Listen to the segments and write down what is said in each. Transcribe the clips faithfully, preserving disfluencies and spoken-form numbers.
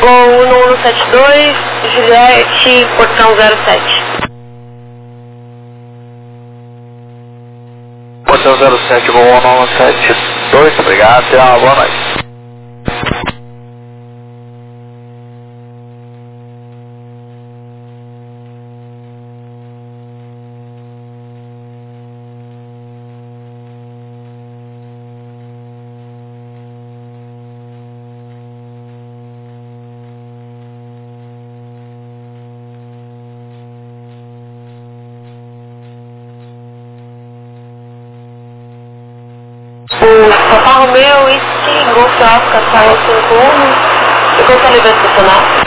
Gol um um sete dois, Juliette, portão zero sete. Portão zero sete, Gol um um sete dois, obrigado, tenha uma boa noite. O Papa Romeo, Whisky, Golf Oscar, Sala cinco um, e quanto ele vai estacionar?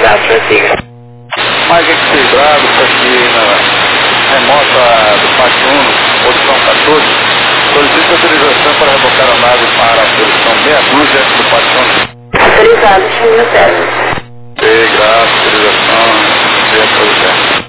abraço, prossiga. Mais equilibrado, isso aqui na remota do Pátio um, posição quatorze. Solicita autorização para rebocar a nave para a posição meia dúzia do Pátio um. Autorizado, senhor Sérgio. Ok, graças, autorização, meia dúzia.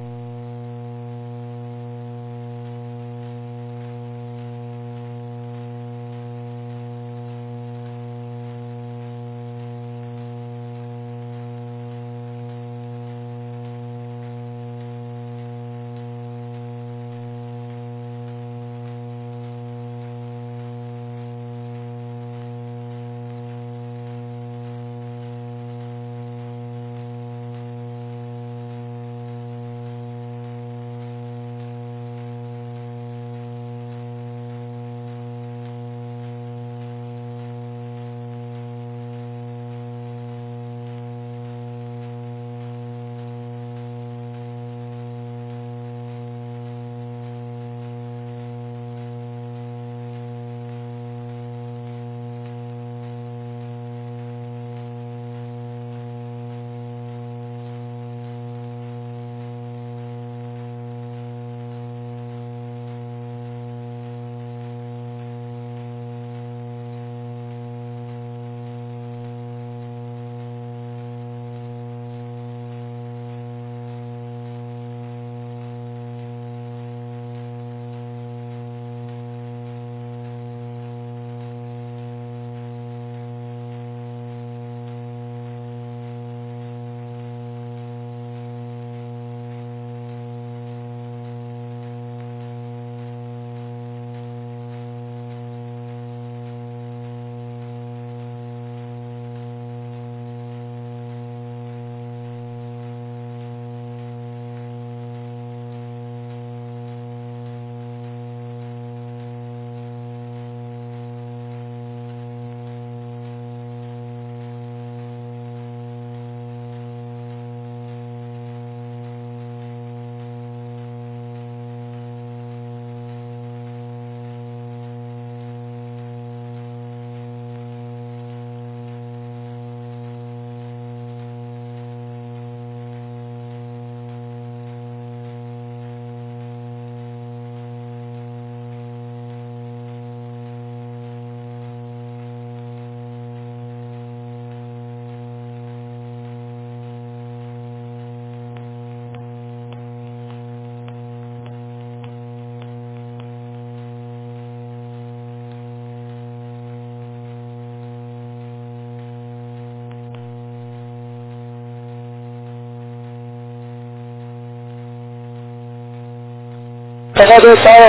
Papa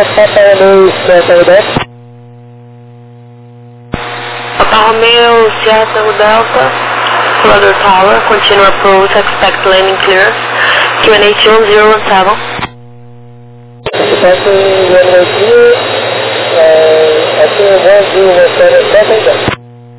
Romeo, Sierra Delta. Papa Romeo, Sierra Tango Delta, Flutter Tower, continue approach, expect landing clearance, Q N H one zero one seven. Expect runway clear, uh, I think one zero one seven seconds.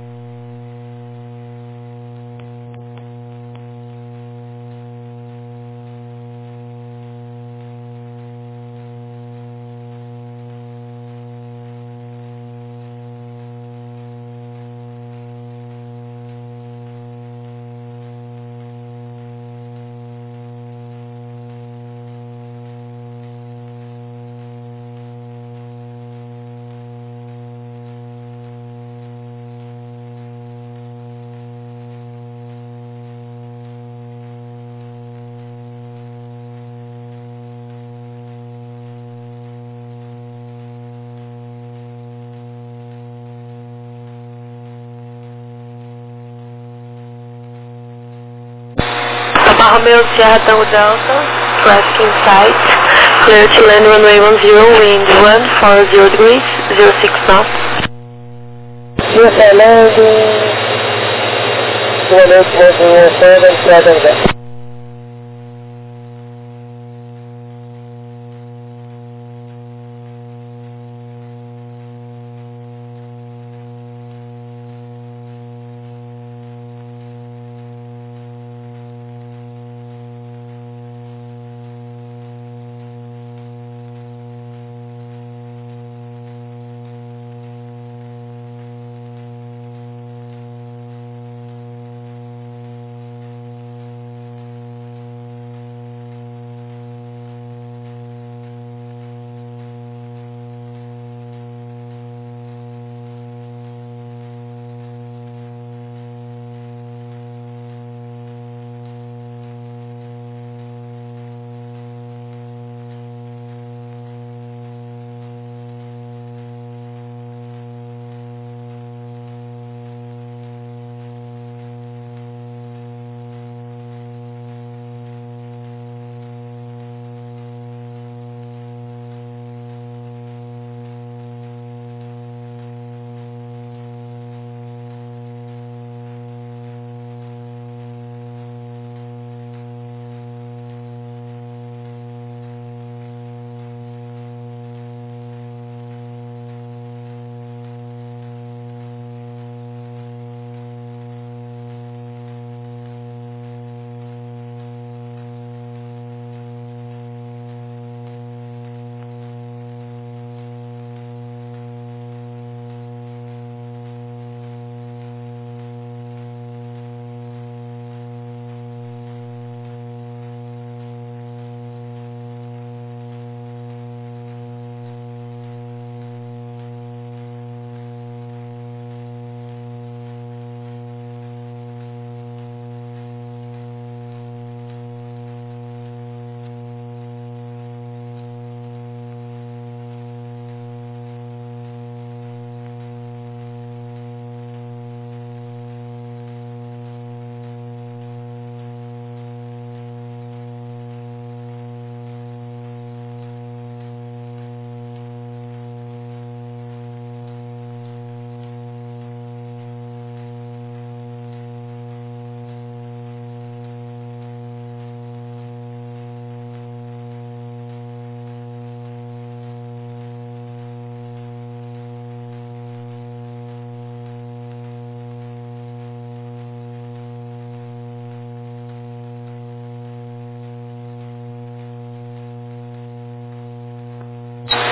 Papa Romeo, Sierra Tango Delta, traffic in sight, clear to land runway one zero, wind one four zero degrees, zero six knots. Clear for landing, Q N H one zero seven seven.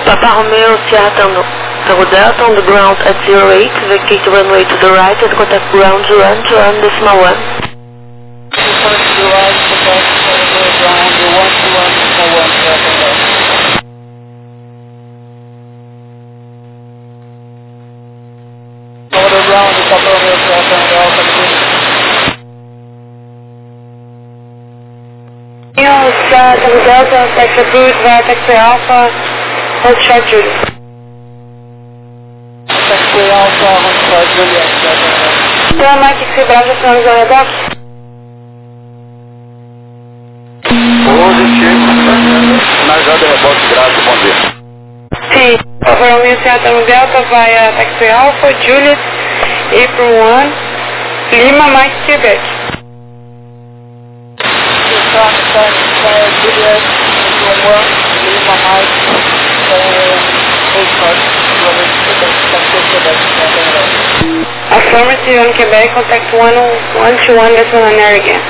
Papa Romeo Sierra Tango, Tango Delta on the ground at zero eight, vacate runway to the right and contact ground one to one decimal one. First to the right, contact ground one to one decimal one, Sierra Tango Delta. Over the ground, the Papa Romeo Sierra Tango Delta, News, uh, Tango Delta, Texas Route, via Taxi Alpha, hold track Juliet. Taxi Alpha, hold track Juliet, Sierra Tango Delta. Então, Mike, que brava, finalizou a dock. Positivo. Finalizado o rebote grátis, bom dia. Sim, Papa Romeo Sierra Tango Delta via Taxi Alpha, Juliet, April one, Lima, Mike, Quebec. Juliet, one, Lima, Mike, eight parts, Affirmative on Quebec, contact one one to one decimal nine air again.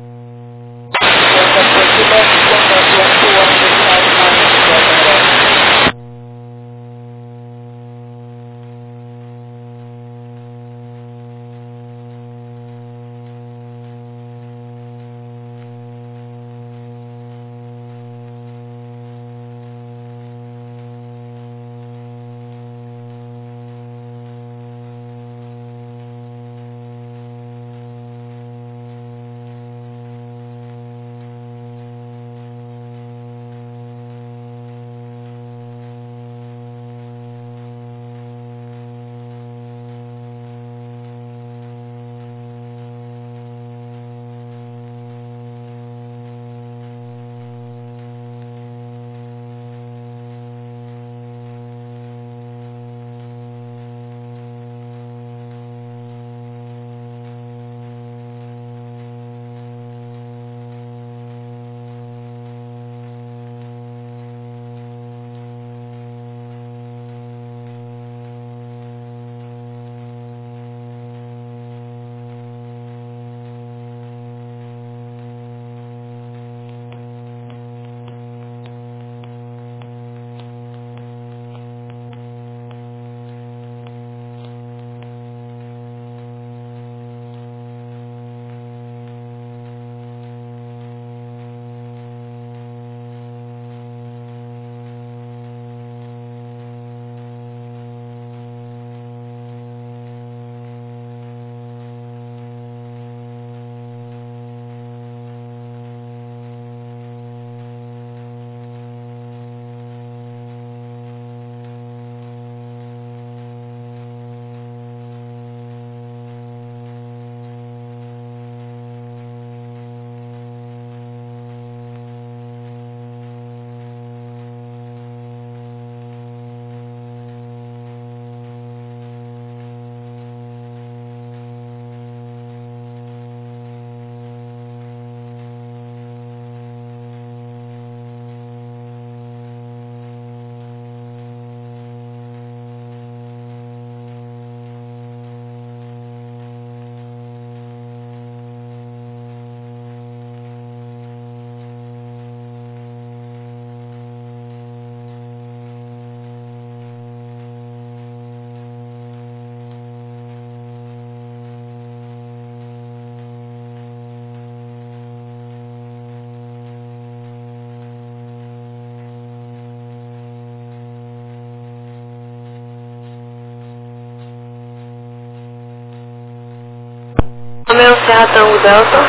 Romeo Sierra Tango Delta,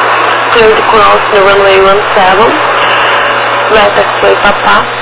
clear to cross the runway one seven, right taxiway Papa.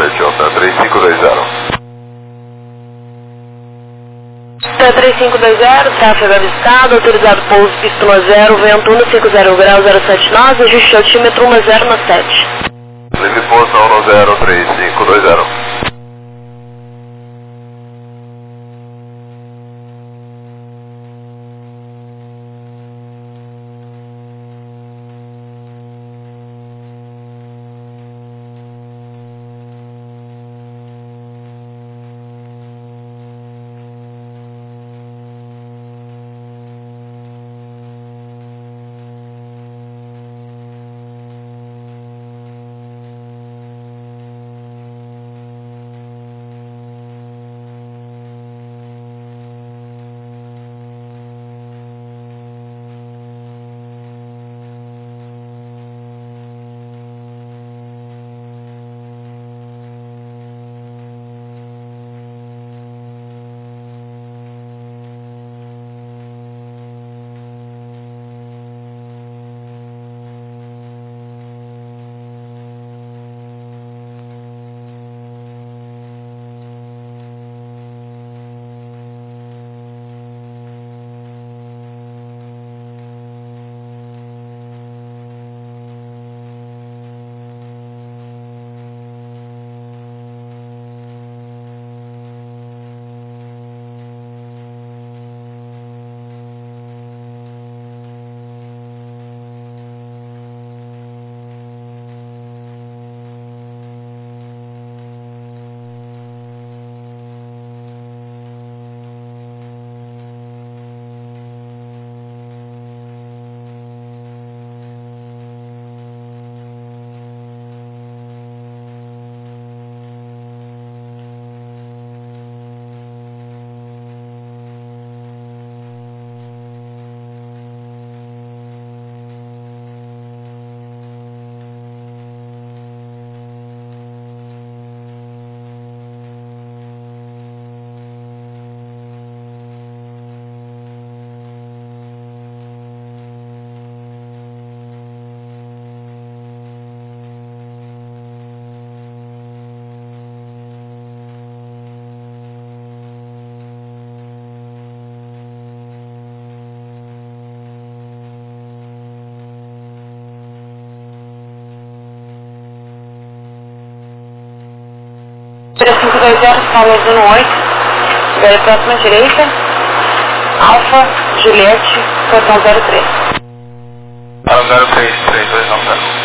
sete, Alta três cinco dois zero. Alta três cinco dois zero, tráfego avistado, autorizado pouso pista um zero, vento um cinco zero grau zero sete nove, ajuste altímetro um zero no sete. Livre pouso um zero três cinco dois zero. três cinco dois zero, Paulo Zuno oito, velho próxima direita, Alfa, Juliette, portão zero três. zero três três dois nove zero.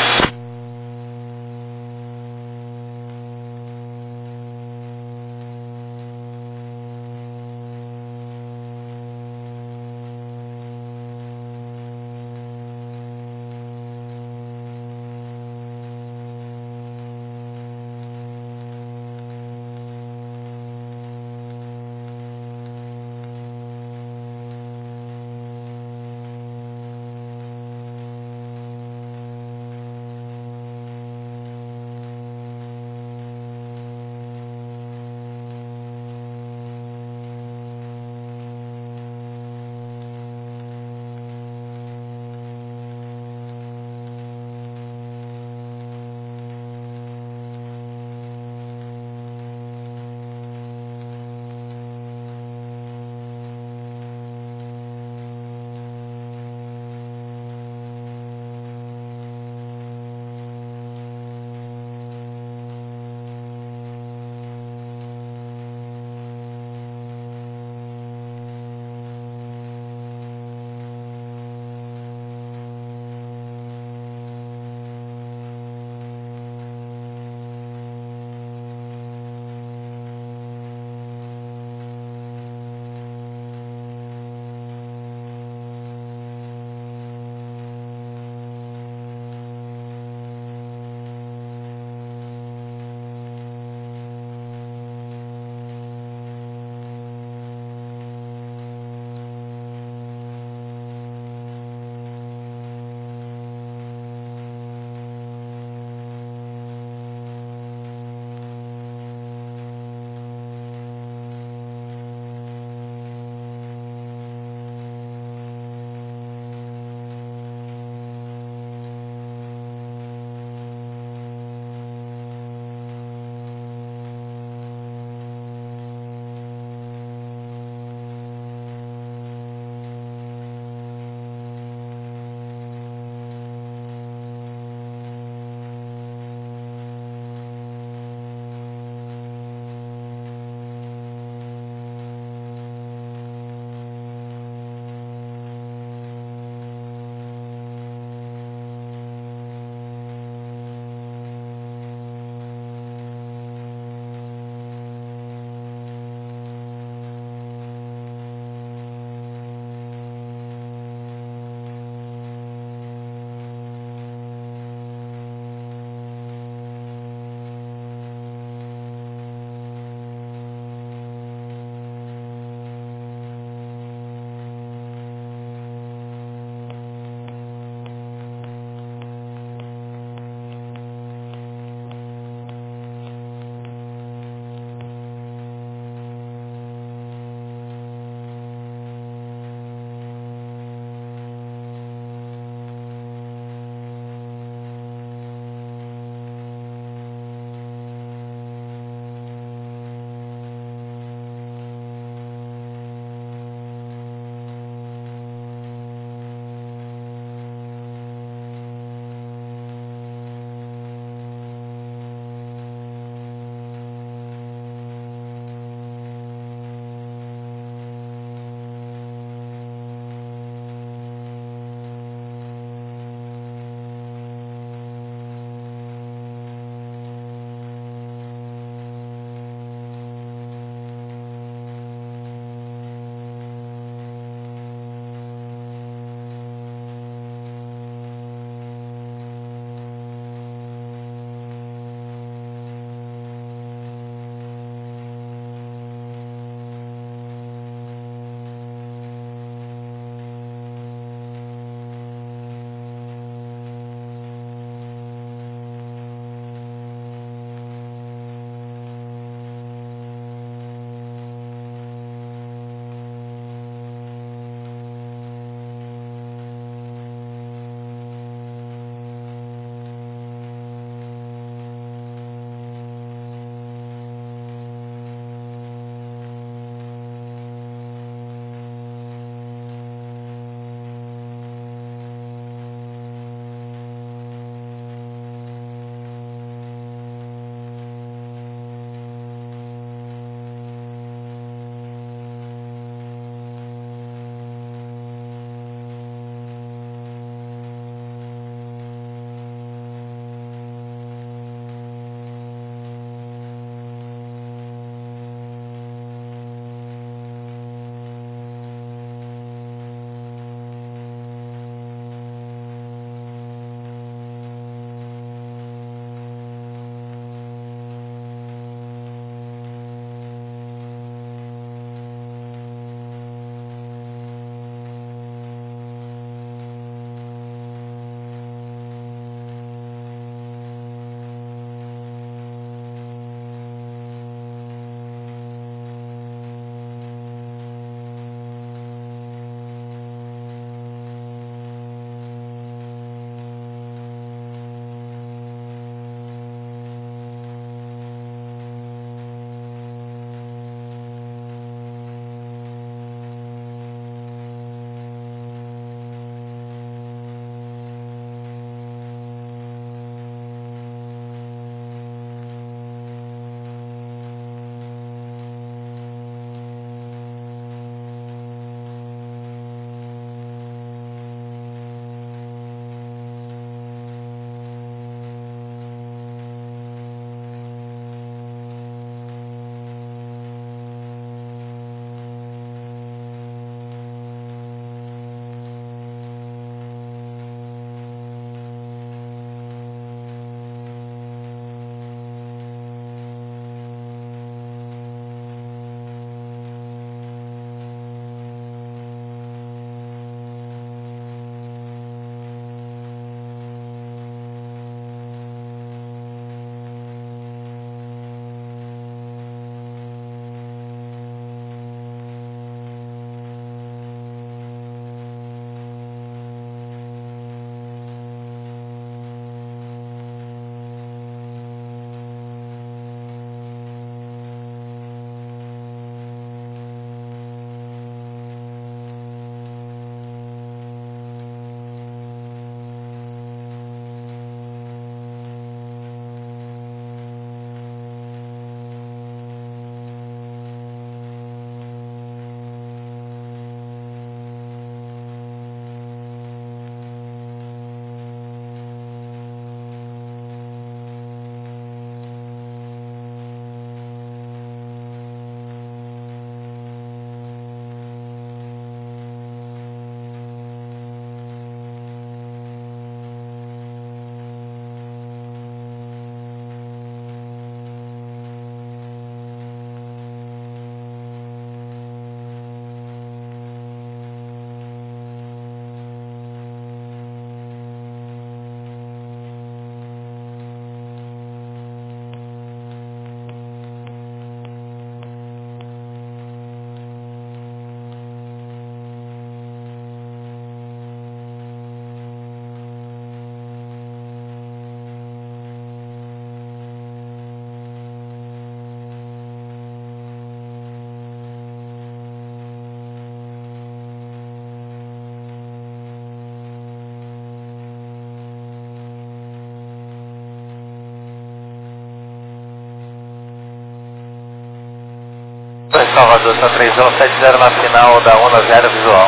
Salvador, está três um sete zero na final da onda zero visual.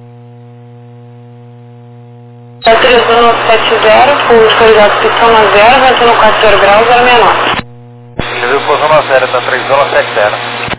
Tá três um sete zero, full escolarizado pistão na zero, vento no quatro zero graus, zero sessenta e nove. Ele viu posição na zero, está três um sete zero.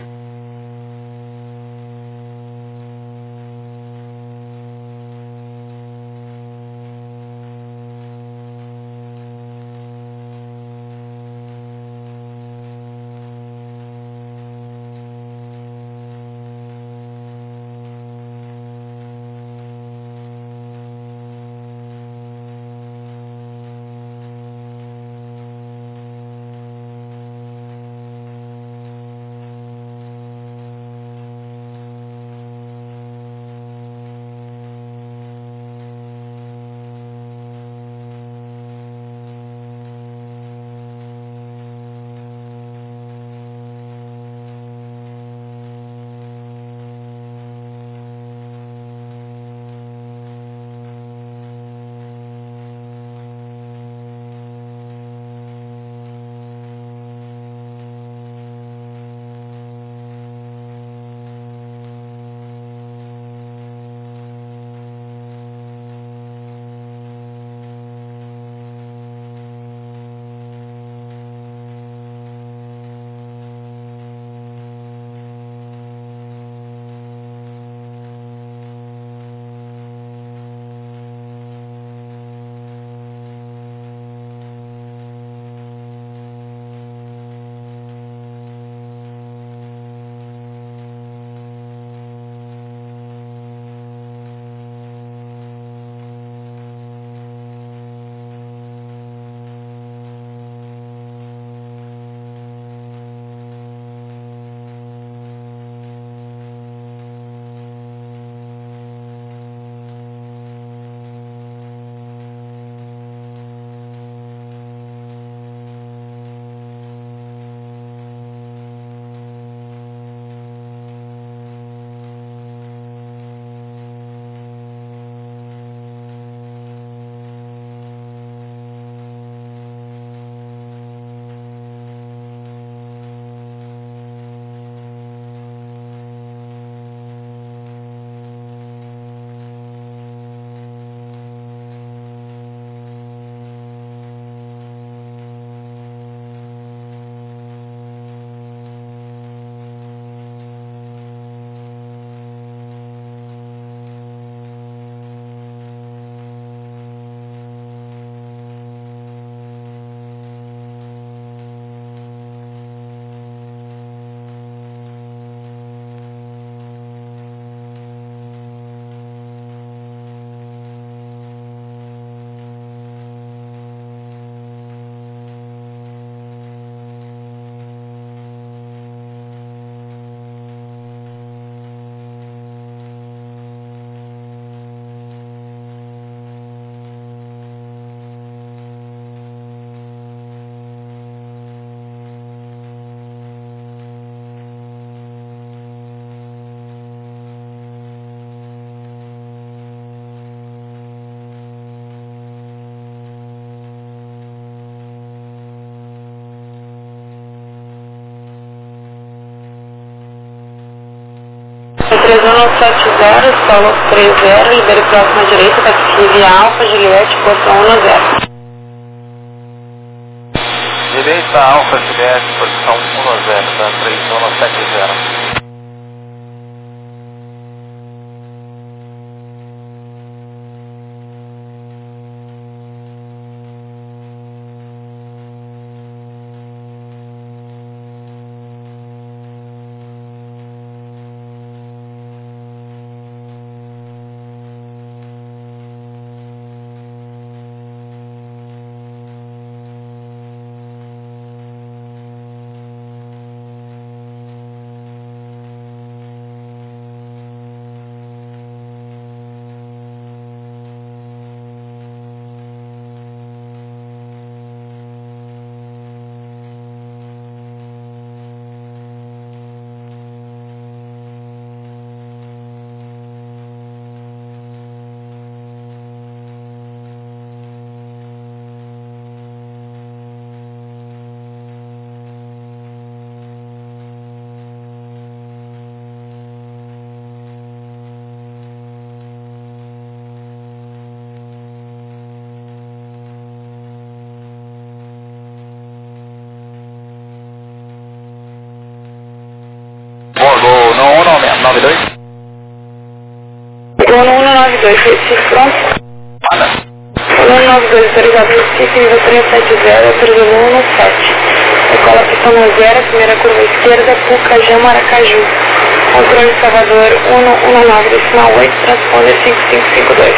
três um sete zero, solo três zero, libere próximo à direita, taxi via Alfa, Juliette, posição um zero. Direita Alfa Juliette, posição um zero, tá três um sete zero. nove dois. um um nove dois, Recife, pronto. Manda. um um nove dois, autorizado Recife, nível trezentos e setenta, autorizado um um sete. Decola pistão no zero, primeira curva esquerda, Pucajã, Maracaju. Controle Salvador, um um nove, decimal oito, transponder cinco cinco cinco dois.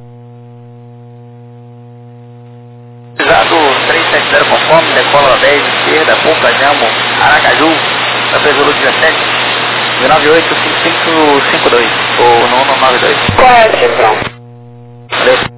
Autorizado trezentos e setenta conforme, decola dez, esquerda, Pucajã, Aracaju, da Presidente dezessete, nove oito cinco cinco cinco dois, ou um um nove dois. Correto, Chevron. Valeu.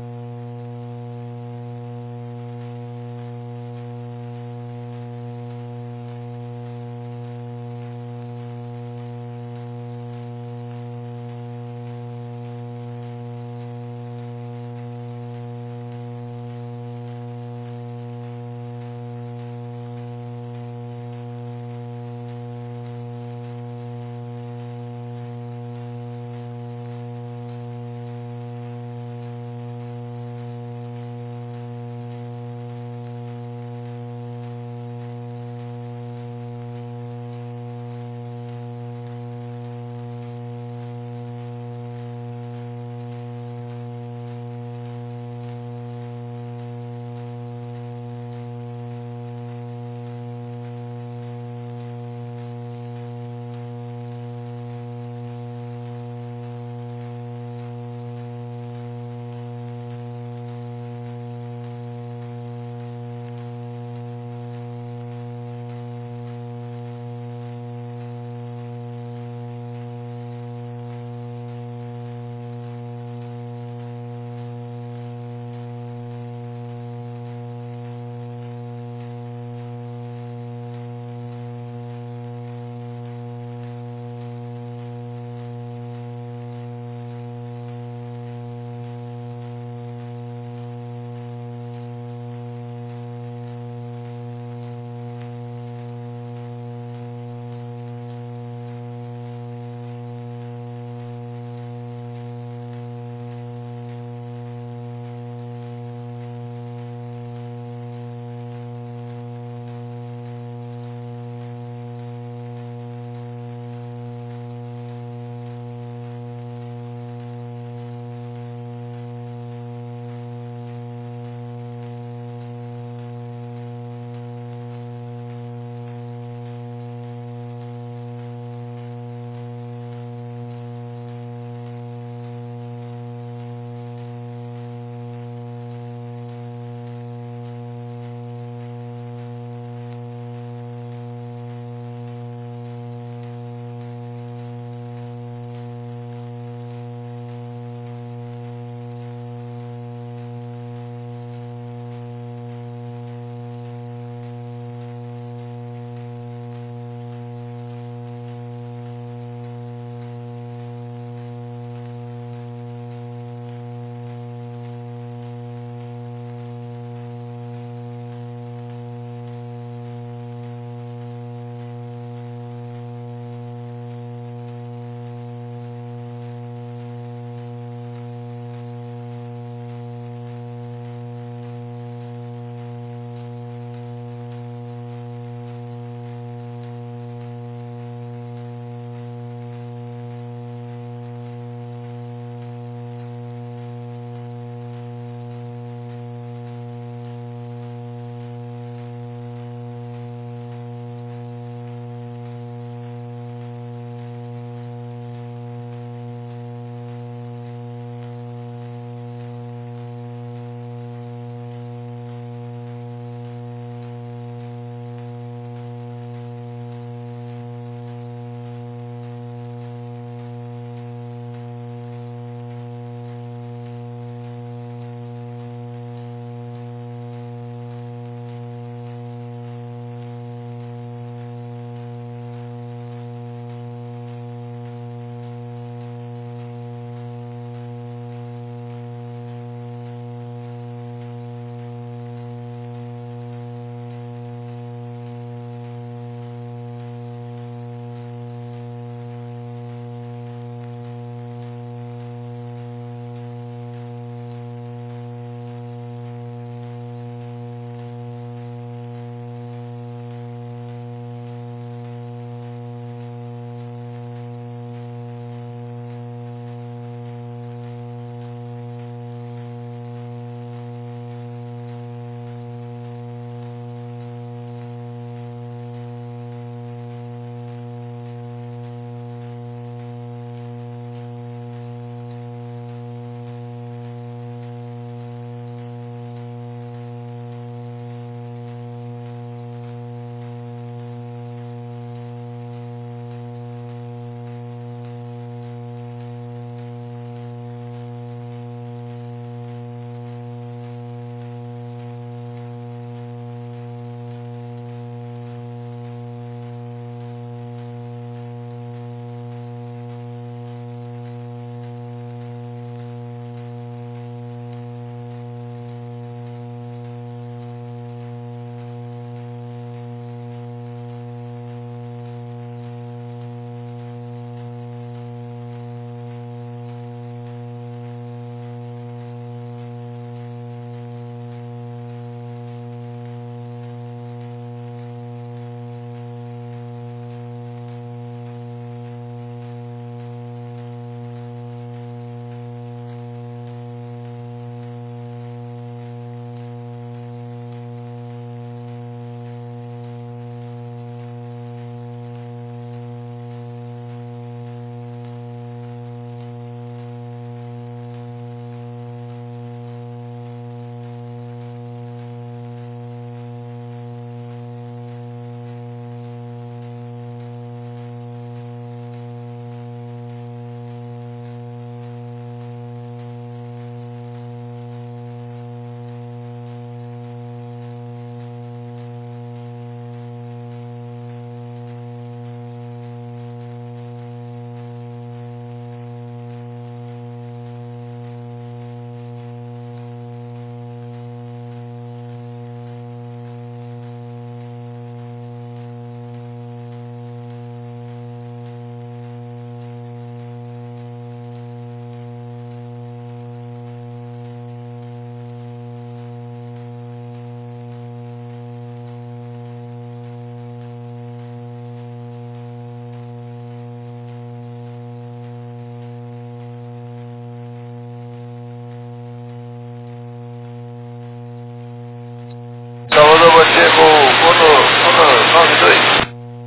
dois.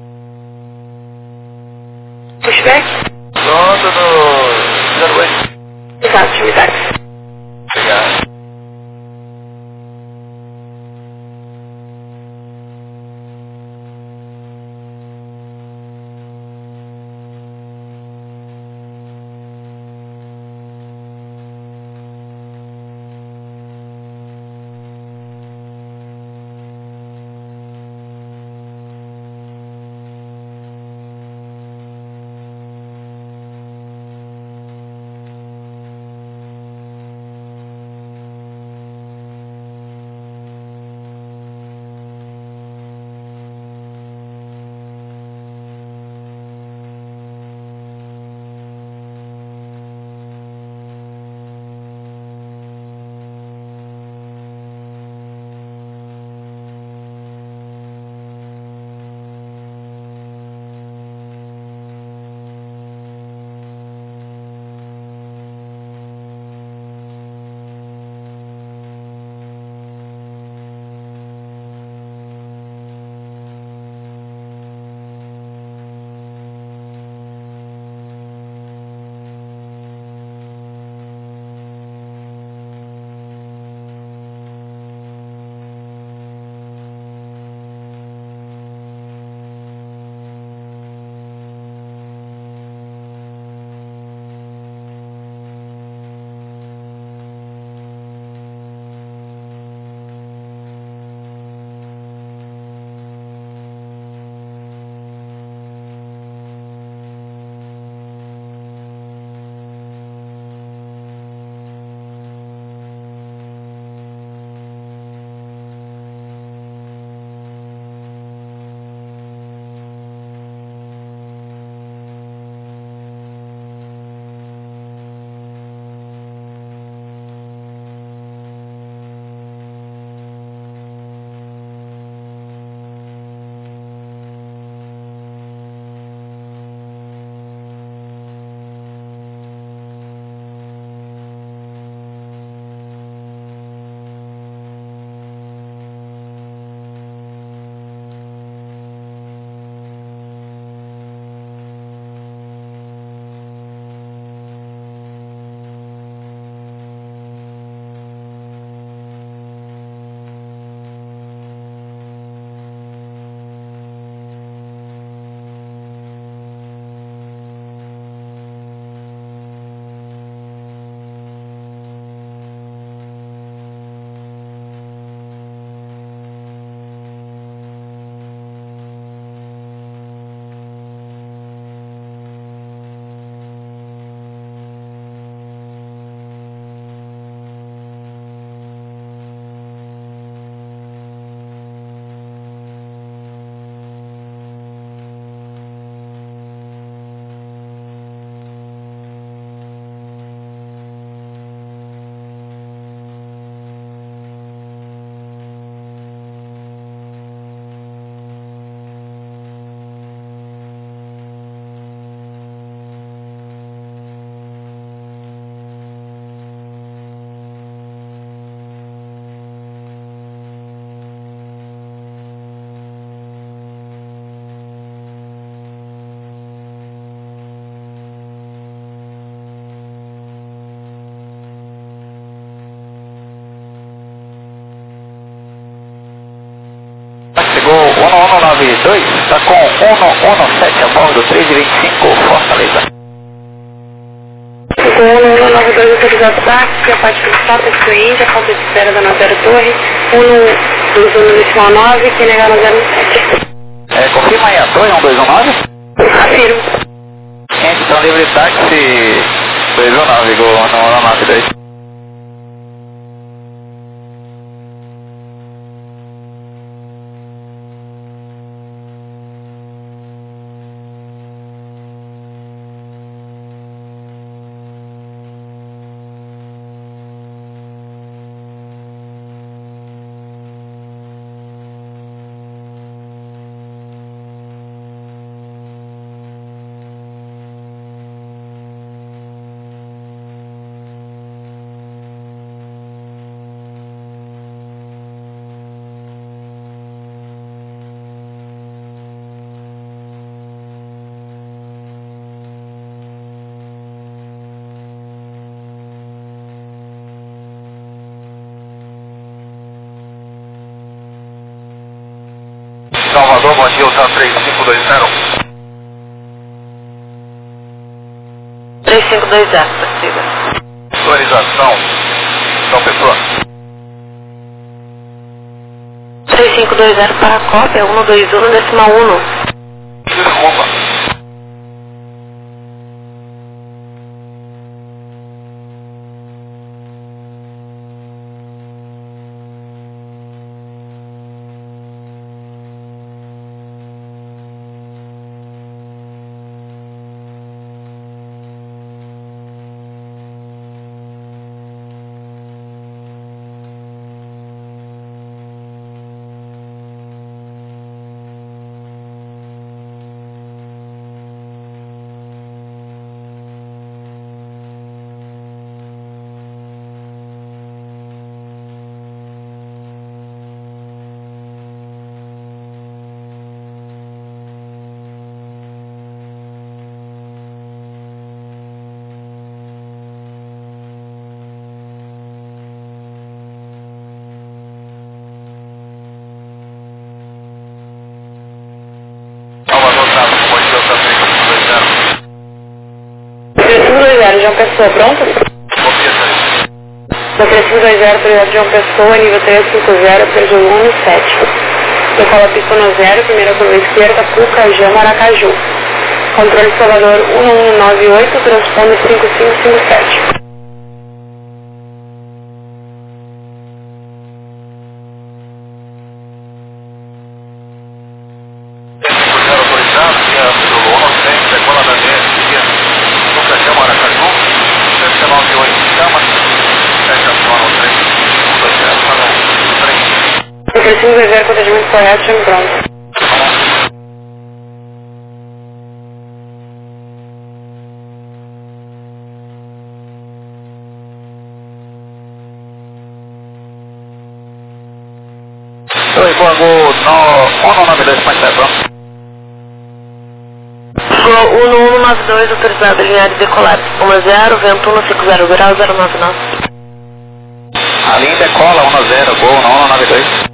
Pushback? Pronto no zero oito. Exato, atividade. Obrigado. Chegou um um nove dois, está com um um sete a bordo, três e vinte e cinco, Fortaleza. Chegou um um nove dois autorizado táxi, a parte principal está excluída, a falta de espera da nove zero Torre, um dois um decimal nove, que negar no zero sete. É, confirma aí a torre, um dois um nove? Afirmo. Então, livre táxi dois um nove, Gol um um nove dois. Adilson três cinco dois zero. três cinco dois zero, possível. Autorização. João Pessoa. três cinco dois zero para a cópia, um dois um decimal um. Desculpa. João Pessoa, pronto? Da três cinco dois zero, prioridade João Pessoa, nível três cinco zero, prejuízo um sete. Decola pista no zero, primeira curva esquerda, Pucajã, Maracaju. Controle Salvador um um nove oito, transponde cinco cinco cinco sete. três cinco dois zero, procedimento correto, chame pronto. Oi, Boago, no um nove dois, mais certo? um um nove dois, autorizado, linha de decolar, um zero, vento um cinco zero, grau zero nove nove. A linha decola um zero, Gol, no um nove dois.